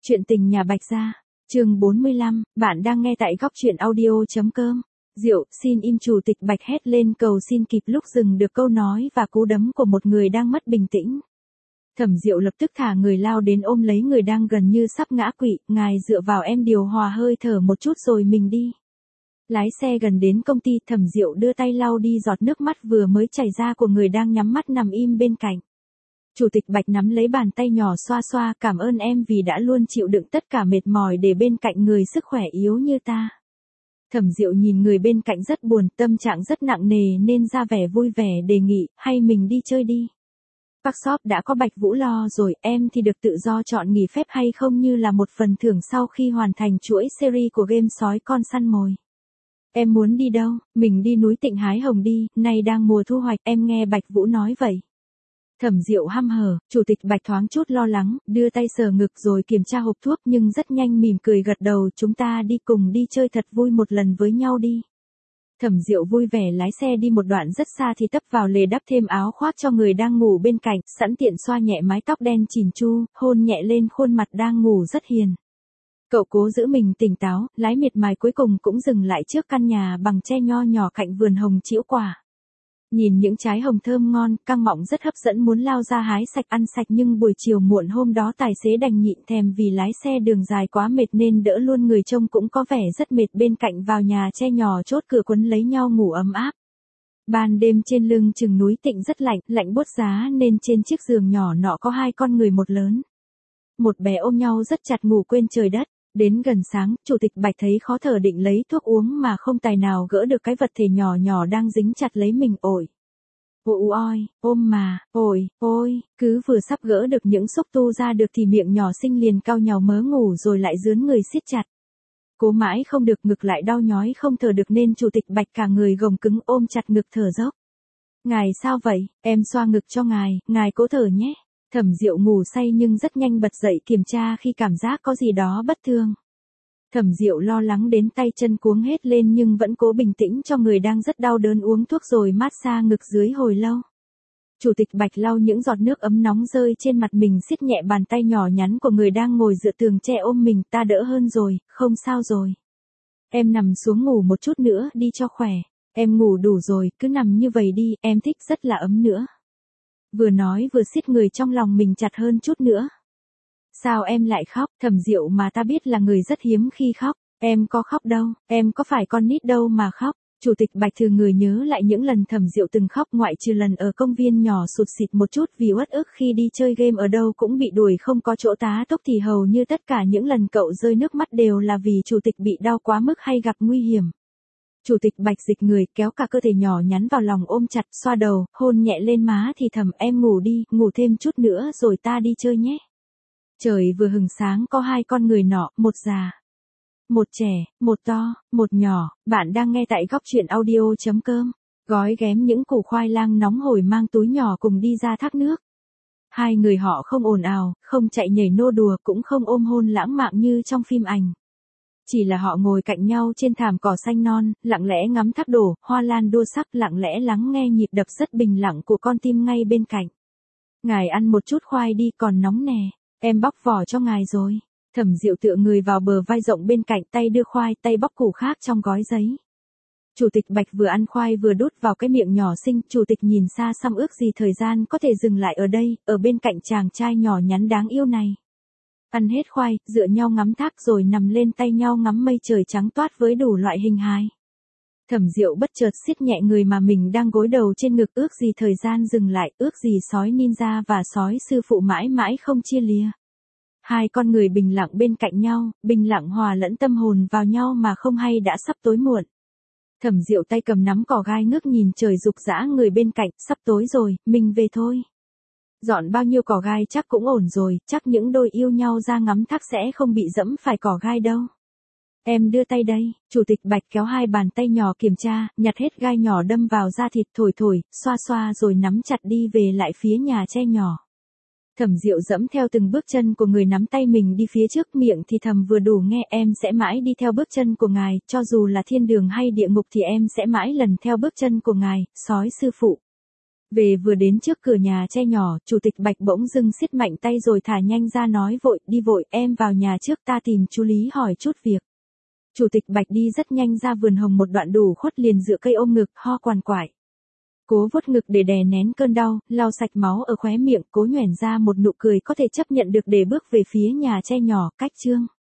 Chuyện tình nhà Bạch Gia, chương 45, bạn đang nghe tại góc truyện audio.com. Diệu, xin im, chủ tịch Bạch hét lên cầu xin kịp lúc dừng được câu nói và cú đấm của một người đang mất bình tĩnh. Thẩm Diệu lập tức thả người lao đến ôm lấy người đang gần như sắp ngã quỵ, ngài dựa vào em điều hòa hơi thở một chút rồi mình đi. Lái xe gần đến công ty, Thẩm Diệu đưa tay lau đi giọt nước mắt vừa mới chảy ra của người đang nhắm mắt nằm im bên cạnh. Chủ tịch Bạch nắm lấy bàn tay nhỏ xoa xoa, cảm ơn em vì đã luôn chịu đựng tất cả mệt mỏi để bên cạnh người sức khỏe yếu như ta. Thẩm Diệu nhìn người bên cạnh rất buồn, tâm trạng rất nặng nề nên ra vẻ vui vẻ đề nghị, hay mình đi chơi đi. Park shop đã có Bạch Vũ lo rồi, em thì được tự do chọn nghỉ phép hay không như là một phần thưởng sau khi hoàn thành chuỗi series của game sói con săn mồi. Em muốn đi đâu? Mình đi núi Tịnh hái hồng đi, nay đang mùa thu hoạch, em nghe Bạch Vũ nói vậy. Thẩm Diệu hăm hở, chủ tịch Bạch thoáng chút lo lắng, đưa tay sờ ngực rồi kiểm tra hộp thuốc nhưng rất nhanh mỉm cười gật đầu, chúng ta đi cùng đi chơi thật vui một lần với nhau đi. Thẩm Diệu vui vẻ lái xe đi một đoạn rất xa thì tấp vào lề đắp thêm áo khoác cho người đang ngủ bên cạnh, sẵn tiện xoa nhẹ mái tóc đen chỉn chu, hôn nhẹ lên khuôn mặt đang ngủ rất hiền. Cậu cố giữ mình tỉnh táo, lái miệt mài cuối cùng cũng dừng lại trước căn nhà bằng tre nho nhỏ cạnh vườn hồng trĩu quả. Nhìn những trái hồng thơm ngon, căng mọng rất hấp dẫn muốn lao ra hái sạch ăn sạch nhưng buổi chiều muộn hôm đó tài xế đành nhịn thèm vì lái xe đường dài quá mệt nên đỡ luôn người trông cũng có vẻ rất mệt bên cạnh vào nhà tre nhỏ chốt cửa quấn lấy nhau ngủ ấm áp. Ban đêm trên lưng chừng núi Tịnh rất lạnh, lạnh buốt giá nên trên chiếc giường nhỏ nọ có hai con người một lớn. Một bé ôm nhau rất chặt ngủ quên trời đất. Đến gần sáng, chủ tịch Bạch thấy khó thở định lấy thuốc uống mà không tài nào gỡ được cái vật thể nhỏ nhỏ đang dính chặt lấy mình ổi. Ôi, ôm mà, ôi, cứ vừa sắp gỡ được những xúc tu ra được thì miệng nhỏ xinh liền cau nhàu mớ ngủ rồi lại dướn người siết chặt. Cố mãi không được ngực lại đau nhói không thở được nên chủ tịch Bạch cả người gồng cứng ôm chặt ngực thở dốc. Ngài sao vậy, em xoa ngực cho ngài cố thở nhé. Thẩm Diệu ngủ say nhưng rất nhanh bật dậy kiểm tra khi cảm giác có gì đó bất thường. Thẩm Diệu lo lắng đến tay chân cuống hết lên nhưng vẫn cố bình tĩnh cho người đang rất đau đớn uống thuốc rồi massage ngực dưới hồi lâu. Chủ tịch Bạch lau những giọt nước ấm nóng rơi trên mặt mình siết nhẹ bàn tay nhỏ nhắn của người đang ngồi dựa tường tre ôm mình, ta đỡ hơn rồi, không sao rồi. Em nằm xuống ngủ một chút nữa đi cho khỏe, em ngủ đủ rồi, cứ nằm như vậy đi, em thích rất là ấm nữa. Vừa nói vừa siết người trong lòng mình chặt hơn chút nữa. Sao em lại khóc, Thẩm Diệu mà ta biết là người rất hiếm khi khóc, em có khóc đâu, em có phải con nít đâu mà khóc. Chủ tịch Bạch thừa người nhớ lại những lần Thẩm Diệu từng khóc ngoại trừ lần ở công viên nhỏ sụt sịt một chút vì uất ức khi đi chơi game ở đâu cũng bị đuổi không có chỗ tá túc thì hầu như tất cả những lần cậu rơi nước mắt đều là vì chủ tịch bị đau quá mức hay gặp nguy hiểm. Chủ tịch Bạch dịch người, kéo cả cơ thể nhỏ nhắn vào lòng ôm chặt, xoa đầu, hôn nhẹ lên má thì thầm em ngủ đi, ngủ thêm chút nữa rồi ta đi chơi nhé. Trời vừa hừng sáng có hai con người nọ, một già, một trẻ, một to, một nhỏ, bạn đang nghe tại góc truyện audio.com. Gói ghém những củ khoai lang nóng hổi mang túi nhỏ cùng đi ra thác nước. Hai người họ không ồn ào, không chạy nhảy nô đùa cũng không ôm hôn lãng mạn như trong phim ảnh. Chỉ là họ ngồi cạnh nhau trên thảm cỏ xanh non, lặng lẽ ngắm thác đổ, hoa lan đua sắc, lặng lẽ lắng nghe nhịp đập rất bình lặng của con tim ngay bên cạnh. Ngài ăn một chút khoai đi còn nóng nè, em bóc vỏ cho ngài rồi. Thẩm Diệu tựa người vào bờ vai rộng bên cạnh tay đưa khoai tay bóc củ khác trong gói giấy. Chủ tịch Bạch vừa ăn khoai vừa đút vào cái miệng nhỏ xinh, chủ tịch nhìn xa xăm ước gì thời gian có thể dừng lại ở đây, ở bên cạnh chàng trai nhỏ nhắn đáng yêu này. Ăn hết khoai, dựa nhau ngắm thác rồi nằm lên tay nhau ngắm mây trời trắng toát với đủ loại hình hài. Thẩm Diệu bất chợt siết nhẹ người mà mình đang gối đầu trên ngực ước gì thời gian dừng lại, ước gì sói ninja và sói sư phụ mãi mãi không chia lìa. Hai con người bình lặng bên cạnh nhau, bình lặng hòa lẫn tâm hồn vào nhau mà không hay đã sắp tối muộn. Thẩm Diệu tay cầm nắm cỏ gai ngước nhìn trời rục rã người bên cạnh, sắp tối rồi, mình về thôi. Dọn bao nhiêu cỏ gai chắc cũng ổn rồi, chắc những đôi yêu nhau ra ngắm thác sẽ không bị dẫm phải cỏ gai đâu. Em đưa tay đây, chủ tịch Bạch kéo hai bàn tay nhỏ kiểm tra, nhặt hết gai nhỏ đâm vào da thịt thổi thổi, xoa xoa rồi nắm chặt đi về lại phía nhà tre nhỏ. Thẩm Diệu dẫm theo từng bước chân của người nắm tay mình đi phía trước, miệng thì thầm vừa đủ nghe, em sẽ mãi đi theo bước chân của ngài, cho dù là thiên đường hay địa ngục thì em sẽ mãi lần theo bước chân của ngài, sói sư phụ. Về vừa đến trước cửa nhà tre nhỏ, Chủ tịch Bạch bỗng dưng siết mạnh tay rồi thả nhanh ra nói vội, đi vội, em vào nhà trước ta tìm chú Lý hỏi chút việc. Chủ tịch Bạch đi rất nhanh ra vườn hồng một đoạn đủ khuất liền dựa cây ôm ngực, ho quằn quại. Cố vuốt ngực để đè nén cơn đau, lau sạch máu ở khóe miệng, cố nhoẻn ra một nụ cười có thể chấp nhận được để bước về phía nhà tre nhỏ, cách Trương.